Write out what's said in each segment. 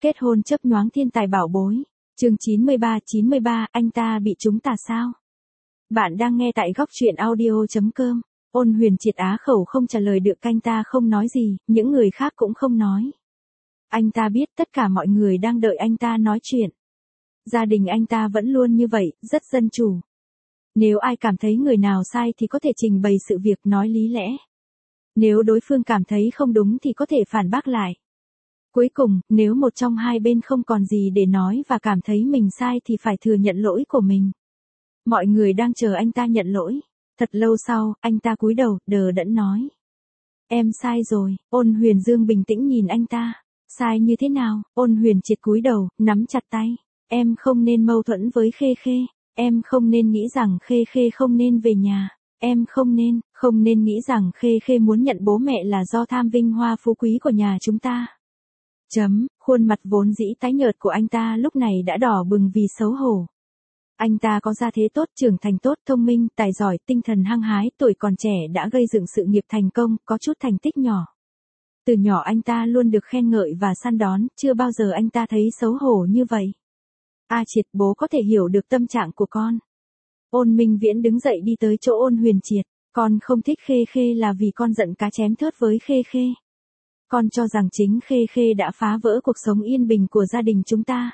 Kết hôn chớp nhoáng thiên tài bảo bối. Chương 93, anh ta bị chúng ta sao? Bạn đang nghe tại góc truyện audio.com. Ôn Huyền Triệt á khẩu không trả lời được, anh ta không nói gì, những người khác cũng không nói. Anh ta biết tất cả mọi người đang đợi anh ta nói chuyện. Gia đình anh ta vẫn luôn như vậy, rất dân chủ. Nếu ai cảm thấy người nào sai thì có thể trình bày sự việc, nói lý lẽ. Nếu đối phương cảm thấy không đúng thì có thể phản bác lại. Cuối cùng, nếu một trong hai bên không còn gì để nói và cảm thấy mình sai thì phải thừa nhận lỗi của mình. Mọi người đang chờ anh ta nhận lỗi. Thật lâu sau, anh ta cúi đầu, đờ đẫn nói. Em sai rồi. Ôn Huyền Dương bình tĩnh nhìn anh ta. Sai như thế nào? Ôn Huyền Triệt cúi đầu, nắm chặt tay. Em không nên mâu thuẫn với Khê Khê. Em không nên nghĩ rằng Khê Khê không nên về nhà. Em không nên nghĩ rằng Khê Khê muốn nhận bố mẹ là do tham vinh hoa phú quý của nhà chúng ta. Khuôn mặt vốn dĩ tái nhợt của anh ta lúc này đã đỏ bừng vì xấu hổ. Anh ta có gia thế tốt, trưởng thành tốt, thông minh, tài giỏi, tinh thần hăng hái, tuổi còn trẻ đã gây dựng sự nghiệp thành công, có chút thành tích nhỏ. Từ nhỏ anh ta luôn được khen ngợi và săn đón, chưa bao giờ anh ta thấy xấu hổ như vậy. A Triệt, bố có thể hiểu được tâm trạng của con. Ôn Minh Viễn đứng dậy đi tới chỗ Ôn Huyền Triệt. Con không thích Khê Khê là vì con giận cá chém thớt với Khê Khê. Con cho rằng chính Khê Khê đã phá vỡ cuộc sống yên bình của gia đình chúng ta.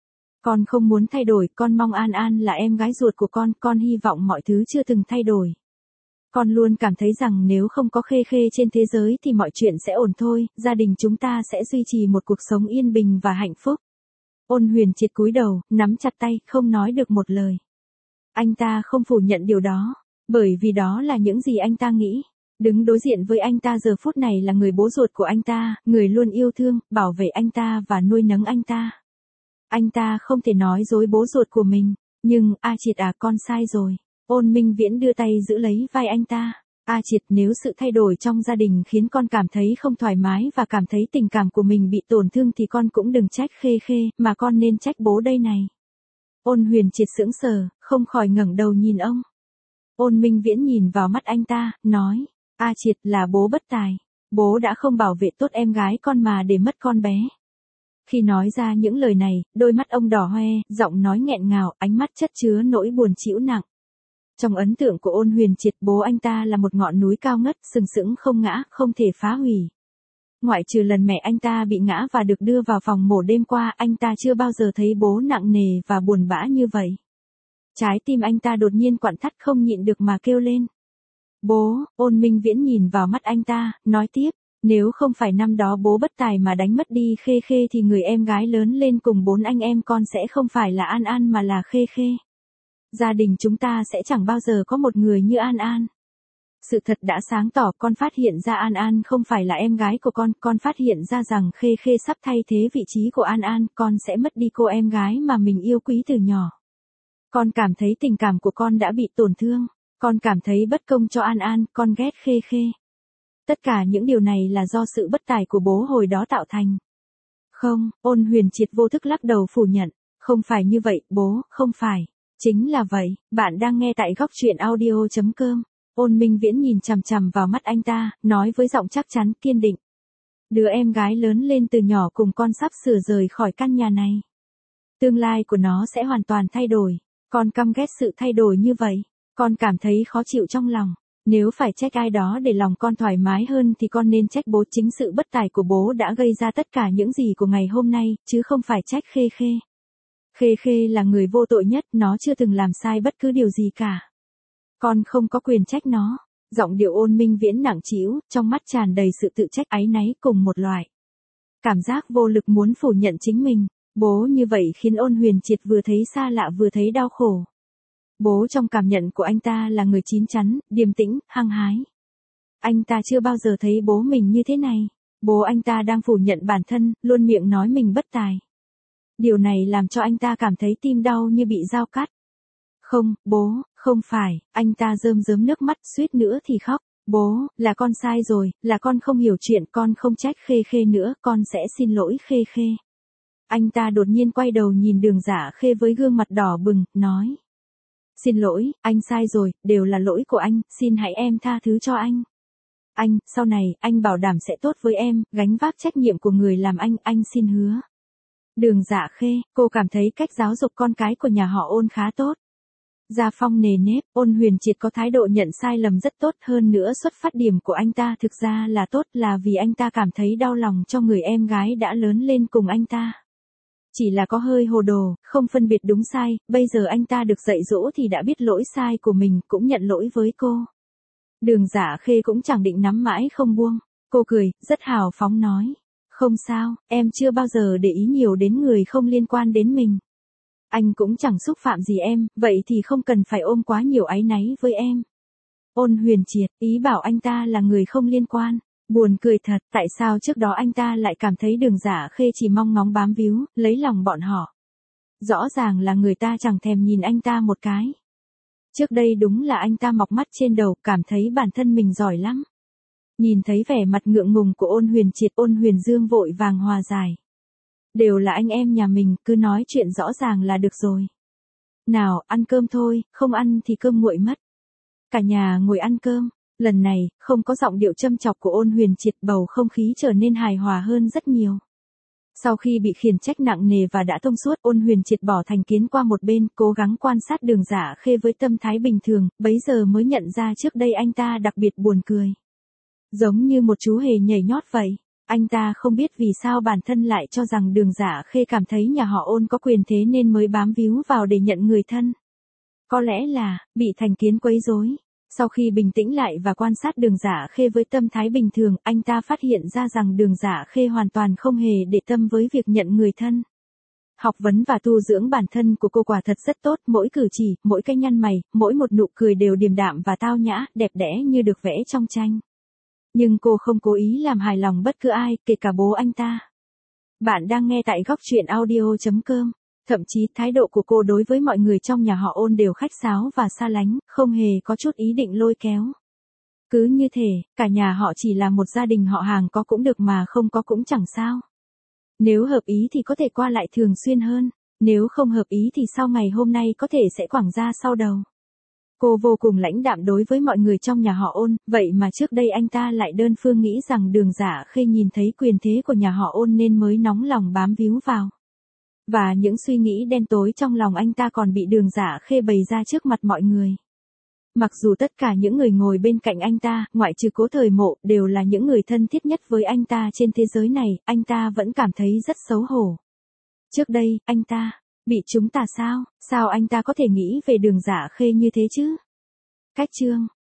Con không muốn thay đổi, con mong An An là em gái ruột của con hy vọng mọi thứ chưa từng thay đổi. Con luôn cảm thấy rằng nếu không có Khê Khê trên thế giới thì mọi chuyện sẽ ổn thôi, gia đình chúng ta sẽ duy trì một cuộc sống yên bình và hạnh phúc. Ôn Huyền Triệt cúi đầu, nắm chặt tay, không nói được một lời. Anh ta không phủ nhận điều đó, bởi vì đó là những gì anh ta nghĩ. Đứng đối diện với anh ta giờ phút này là người bố ruột của anh ta, người luôn yêu thương, bảo vệ anh ta và nuôi nấng anh ta. Anh ta không thể nói dối bố ruột của mình, nhưng, A Triệt à, con sai rồi. Ôn Minh Viễn đưa tay giữ lấy vai anh ta. A Triệt, nếu sự thay đổi trong gia đình khiến con cảm thấy không thoải mái và cảm thấy tình cảm của mình bị tổn thương thì con cũng đừng trách Khê Khê, mà con nên trách bố đây này. Ôn Huyền Triệt sững sờ, không khỏi ngẩng đầu nhìn ông. Ôn Minh Viễn nhìn vào mắt anh ta, nói. A Triệt, là bố bất tài. Bố đã không bảo vệ tốt em gái con mà để mất con bé. Khi nói ra những lời này, đôi mắt ông đỏ hoe, giọng nói nghẹn ngào, ánh mắt chất chứa nỗi buồn trĩu nặng. Trong ấn tượng của Ôn Huyền Triệt, bố anh ta là một ngọn núi cao ngất, sừng sững không ngã, không thể phá hủy. Ngoại trừ lần mẹ anh ta bị ngã và được đưa vào phòng mổ đêm qua, anh ta chưa bao giờ thấy bố nặng nề và buồn bã như vậy. Trái tim anh ta đột nhiên quặn thắt, không nhịn được mà kêu lên. Bố. Ôn Minh Viễn nhìn vào mắt anh ta, nói tiếp. Nếu không phải năm đó bố bất tài mà đánh mất đi Khê Khê thì người em gái lớn lên cùng 4 anh em con sẽ không phải là An An mà là Khê Khê. Gia đình chúng ta sẽ chẳng bao giờ có một người như An An. Sự thật đã sáng tỏ, con phát hiện ra An An không phải là em gái của con phát hiện ra rằng Khê Khê sắp thay thế vị trí của An An, con sẽ mất đi cô em gái mà mình yêu quý từ nhỏ. Con cảm thấy tình cảm của con đã bị tổn thương, con cảm thấy bất công cho An An, con ghét Khê Khê. Tất cả những điều này là do sự bất tài của bố hồi đó tạo thành. Không, Ôn Huyền Triệt vô thức lắc đầu phủ nhận. Không phải như vậy, bố, không phải. Chính là vậy, bạn đang nghe tại góc truyện audio.com. Ôn Minh Viễn nhìn chằm chằm vào mắt anh ta, nói với giọng chắc chắn, kiên định. Đứa em gái lớn lên từ nhỏ cùng con sắp sửa rời khỏi căn nhà này. Tương lai của nó sẽ hoàn toàn thay đổi. Con căm ghét sự thay đổi như vậy. Con cảm thấy khó chịu trong lòng. Nếu phải trách ai đó để lòng con thoải mái hơn thì con nên trách bố, chính sự bất tài của bố đã gây ra tất cả những gì của ngày hôm nay, chứ không phải trách Khê Khê. Khê Khê là người vô tội nhất, nó chưa từng làm sai bất cứ điều gì cả. Con không có quyền trách nó. Giọng điệu Ôn Minh Viễn nặng trĩu, trong mắt tràn đầy sự tự trách áy náy cùng một loại. Cảm giác vô lực muốn phủ nhận chính mình. Bố như vậy khiến Ôn Huyền Triệt vừa thấy xa lạ vừa thấy đau khổ. Bố trong cảm nhận của anh ta là người chín chắn, điềm tĩnh, hăng hái. Anh ta chưa bao giờ thấy bố mình như thế này. Bố anh ta đang phủ nhận bản thân, luôn miệng nói mình bất tài. Điều này làm cho anh ta cảm thấy tim đau như bị dao cắt. Không, bố, không phải, anh ta rơm rớm nước mắt, suýt nữa thì khóc. Bố, là con sai rồi, là con không hiểu chuyện, con không trách Khê Khê nữa, con sẽ xin lỗi Khê Khê. Anh ta đột nhiên quay đầu nhìn Đường Dạ Khê với gương mặt đỏ bừng, nói. Xin lỗi, anh sai rồi, đều là lỗi của anh, xin hãy em tha thứ cho anh. Anh, sau này, anh bảo đảm sẽ tốt với em, gánh vác trách nhiệm của người làm anh xin hứa. Đường Dạ Khê, cô cảm thấy cách giáo dục con cái của nhà họ Ôn khá tốt. Gia phong nề nếp, Ôn Huyền Triệt có thái độ nhận sai lầm rất tốt, hơn nữa xuất phát điểm của anh ta thực ra là tốt, là vì anh ta cảm thấy đau lòng cho người em gái đã lớn lên cùng anh ta. Chỉ là có hơi hồ đồ, không phân biệt đúng sai, bây giờ anh ta được dạy dỗ thì đã biết lỗi sai của mình, cũng nhận lỗi với cô. Đường Dạ Khê cũng chẳng định nắm mãi không buông. Cô cười, rất hào phóng nói. Không sao, em chưa bao giờ để ý nhiều đến người không liên quan đến mình. Anh cũng chẳng xúc phạm gì em, vậy thì không cần phải ôm quá nhiều áy náy với em. Ôn Huyền Triệt, ý bảo anh ta là người không liên quan. Buồn cười thật, tại sao trước đó anh ta lại cảm thấy Đường Dạ Khê chỉ mong ngóng bám víu, lấy lòng bọn họ. Rõ ràng là người ta chẳng thèm nhìn anh ta một cái. Trước đây đúng là anh ta mọc mắt trên đầu, cảm thấy bản thân mình giỏi lắm. Nhìn thấy vẻ mặt ngượng ngùng của Ôn Huyền Triệt, Ôn Huyền Dương vội vàng hòa giải. Đều là anh em nhà mình, cứ nói chuyện rõ ràng là được rồi. Nào, ăn cơm thôi, không ăn thì cơm nguội mất. Cả nhà ngồi ăn cơm, lần này, không có giọng điệu châm chọc của Ôn Huyền Triệt, bầu không khí trở nên hài hòa hơn rất nhiều. Sau khi bị khiển trách nặng nề và đã thông suốt, Ôn Huyền Triệt bỏ thành kiến qua một bên, cố gắng quan sát Đường Dạ Khê với tâm thái bình thường, bấy giờ mới nhận ra trước đây anh ta đặc biệt buồn cười. Giống như một chú hề nhảy nhót vậy. Anh ta không biết vì sao bản thân lại cho rằng Đường Dạ Khê cảm thấy nhà họ Ôn có quyền thế nên mới bám víu vào để nhận người thân. Có lẽ là, bị thành kiến quấy rối. Sau khi bình tĩnh lại và quan sát Đường Dạ Khê với tâm thái bình thường, anh ta phát hiện ra rằng Đường Dạ Khê hoàn toàn không hề để tâm với việc nhận người thân. Học vấn và tu dưỡng bản thân của cô quả thật rất tốt, mỗi cử chỉ, mỗi cái nhăn mày, mỗi một nụ cười đều điềm đạm và tao nhã, đẹp đẽ như được vẽ trong tranh. Nhưng cô không cố ý làm hài lòng bất cứ ai, kể cả bố anh ta. Bạn đang nghe tại góc truyện audio.com. Thậm chí thái độ của cô đối với mọi người trong nhà họ Ôn đều khách sáo và xa lánh, không hề có chút ý định lôi kéo. Cứ như thể, cả nhà họ chỉ là một gia đình họ hàng, có cũng được mà không có cũng chẳng sao. Nếu hợp ý thì có thể qua lại thường xuyên hơn, nếu không hợp ý thì sau ngày hôm nay có thể sẽ quẳng ra sau đầu. Cô vô cùng lãnh đạm đối với mọi người trong nhà họ Ôn, vậy mà trước đây anh ta lại đơn phương nghĩ rằng Đường Dạ Khê nhìn thấy quyền thế của nhà họ Ôn nên mới nóng lòng bám víu vào. Và những suy nghĩ đen tối trong lòng anh ta còn bị Đường Dạ Khê bày ra trước mặt mọi người. Mặc dù tất cả những người ngồi bên cạnh anh ta, ngoại trừ Cố Thời Mộ, đều là những người thân thiết nhất với anh ta trên thế giới này, anh ta vẫn cảm thấy rất xấu hổ. Trước đây, anh ta bị chúng ta sao? Sao anh ta có thể nghĩ về Đường Dạ Khê như thế chứ? Cách chương